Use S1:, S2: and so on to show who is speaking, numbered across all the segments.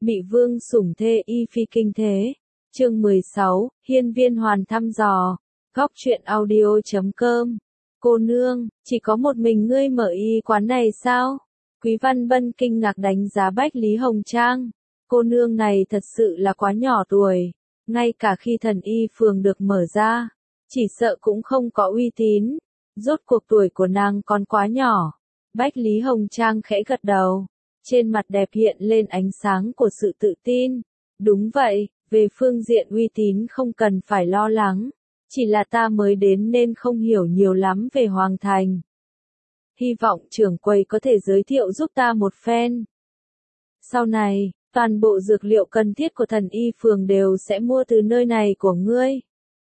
S1: Mị vương sủng thê y phi kinh thế. Chương 16, Hiên Viên Hoàn thăm dò. Góc truyện audio.com. Cô nương, chỉ có một mình ngươi mở y quán này sao? Quý Văn Bân kinh ngạc đánh giá Bách Lý Hồng Trang. Cô nương này thật sự là quá nhỏ tuổi. Ngay cả khi thần y phường được mở ra, chỉ sợ cũng không có uy tín. Rốt cuộc tuổi của nàng còn quá nhỏ. Bách Lý Hồng Trang khẽ gật đầu. Trên mặt đẹp hiện lên ánh sáng của sự tự tin. Đúng vậy, về phương diện uy tín không cần phải lo lắng. Chỉ là ta mới đến nên không hiểu nhiều lắm về Hoàng Thành. Hy vọng trưởng quầy có thể giới thiệu giúp ta một phen. Sau này, toàn bộ dược liệu cần thiết của thần y phường đều sẽ mua từ nơi này của ngươi.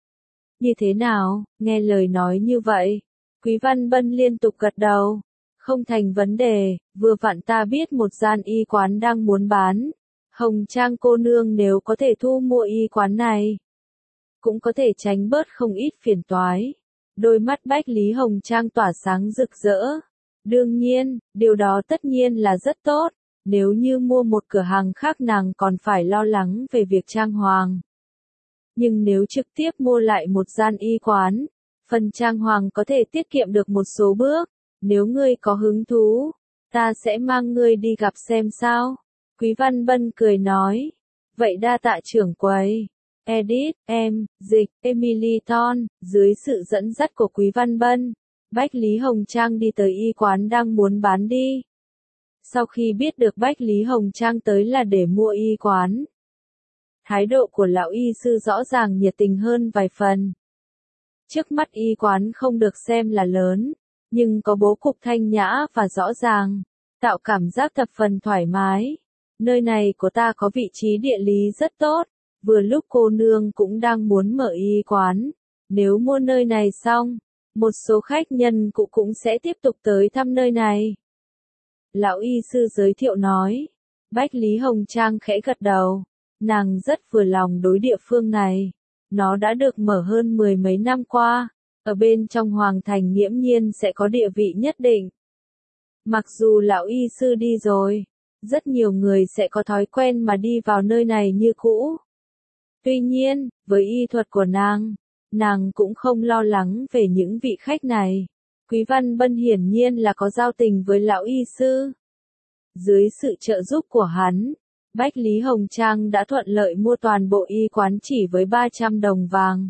S1: Như thế nào, nghe lời nói như vậy? Quý Văn Bân liên tục gật đầu. Không thành vấn đề, vừa vặn ta biết một gian y quán đang muốn bán. Hồng Trang cô nương nếu có thể thu mua y quán này, cũng có thể tránh bớt không ít phiền toái. Đôi mắt Bách Lý Hồng Trang tỏa sáng rực rỡ. Đương nhiên, điều đó tất nhiên là rất tốt. Nếu như mua một cửa hàng khác nàng còn phải lo lắng về việc trang hoàng. Nhưng nếu trực tiếp mua lại một gian y quán, phần trang hoàng có thể tiết kiệm được một số bước. Nếu ngươi có hứng thú, ta sẽ mang ngươi đi gặp xem sao. Quý Văn Bân cười nói. Vậy đa tạ trưởng quầy. Edit, dịch, Emily Thon, dưới sự dẫn dắt của Quý Văn Bân, Bách Lý Hồng Trang đi tới y quán đang muốn bán đi. Sau khi biết được Bách Lý Hồng Trang tới là để mua y quán, thái độ của lão y sư rõ ràng nhiệt tình hơn vài phần. Trước mắt y quán không được xem là lớn, nhưng có bố cục thanh nhã và rõ ràng, tạo cảm giác thập phần thoải mái. Nơi này của ta có vị trí địa lý rất tốt, vừa lúc cô nương cũng đang muốn mở y quán. Nếu mua nơi này xong, một số khách nhân cũng sẽ tiếp tục tới thăm nơi này. Lão y sư giới thiệu nói. Bách Lý Hồng Trang khẽ gật đầu. Nàng rất vừa lòng đối địa phương này. Nó đã được mở hơn 10 mấy năm qua. Ở bên trong Hoàng Thành nghiễm nhiên sẽ có địa vị nhất định. Mặc dù lão y sư đi rồi, rất nhiều người sẽ có thói quen mà đi vào nơi này như cũ. Tuy nhiên, với y thuật của nàng cũng không lo lắng về những vị khách này. Quý Văn Bân hiển nhiên là có giao tình với lão y sư. Dưới sự trợ giúp của hắn, Bách Lý Hồng Trang đã thuận lợi mua toàn bộ y quán chỉ với 300 đồng vàng.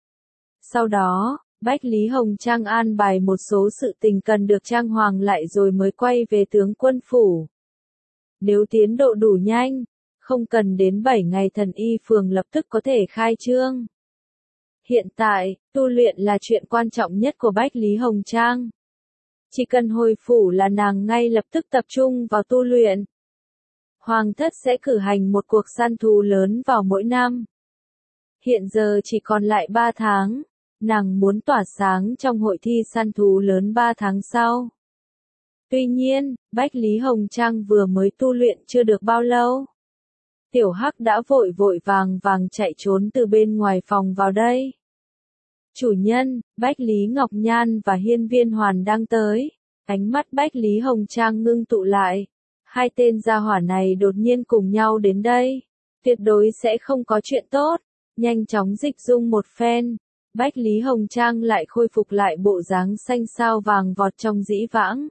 S1: Sau đó, Bách Lý Hồng Trang an bài một số sự tình cần được trang hoàng lại rồi mới quay về tướng quân phủ. Nếu tiến độ đủ nhanh, không cần đến 7 ngày thần y phường lập tức có thể khai trương. Hiện tại, tu luyện là chuyện quan trọng nhất của Bách Lý Hồng Trang. Chỉ cần hồi phủ là nàng ngay lập tức tập trung vào tu luyện. Hoàng thất sẽ cử hành một cuộc săn thú lớn vào mỗi năm. Hiện giờ chỉ còn lại 3 tháng, nàng muốn tỏa sáng trong hội thi săn thú lớn 3 tháng sau. Tuy nhiên, Bách Lý Hồng Trang vừa mới tu luyện chưa được bao lâu. Tiểu Hắc đã vội vàng chạy trốn từ bên ngoài phòng vào đây. Chủ nhân, Bách Lý Ngọc Nhan và Hiên Viên Hoàn đang tới. Ánh mắt Bách Lý Hồng Trang ngưng tụ lại. Hai tên gia hỏa này đột nhiên cùng nhau đến đây. Tuyệt đối sẽ không có chuyện tốt. Nhanh chóng dịch dung một phen. Bách Lý Hồng Trang lại khôi phục lại bộ dáng xanh sao vàng vọt trong dĩ vãng.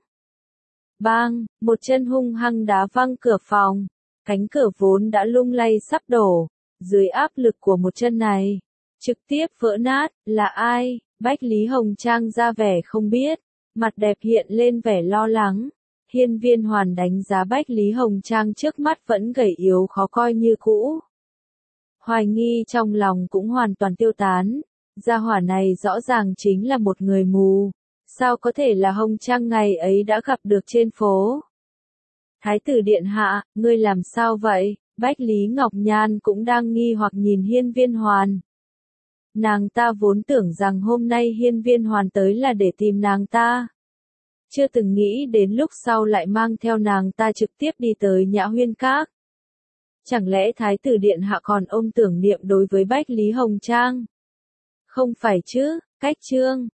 S1: Bang, một chân hung hăng đá văng cửa phòng. Cánh cửa vốn đã lung lay sắp đổ, dưới áp lực của một chân này, trực tiếp vỡ nát. Là ai? Bách Lý Hồng Trang ra vẻ không biết, mặt đẹp hiện lên vẻ lo lắng. Hiên Viên Hoàn đánh giá Bách Lý Hồng Trang trước mắt vẫn gầy yếu khó coi như cũ. Hoài nghi trong lòng cũng hoàn toàn tiêu tán. Gia hỏa này rõ ràng chính là một người mù. Sao có thể là Hồng Trang ngày ấy đã gặp được trên phố? Thái tử điện hạ, ngươi làm sao vậy? Bách Lý Ngọc Nhan cũng đang nghi hoặc nhìn Hiên Viên Hoàn. Nàng ta vốn tưởng rằng hôm nay Hiên Viên Hoàn tới là để tìm nàng ta. Chưa từng nghĩ đến lúc sau lại mang theo nàng ta trực tiếp đi tới Nhã Huyên Các. Chẳng lẽ Thái tử điện hạ còn ôm tưởng niệm đối với Bách Lý Hồng Trang? Không phải chứ, cách trương,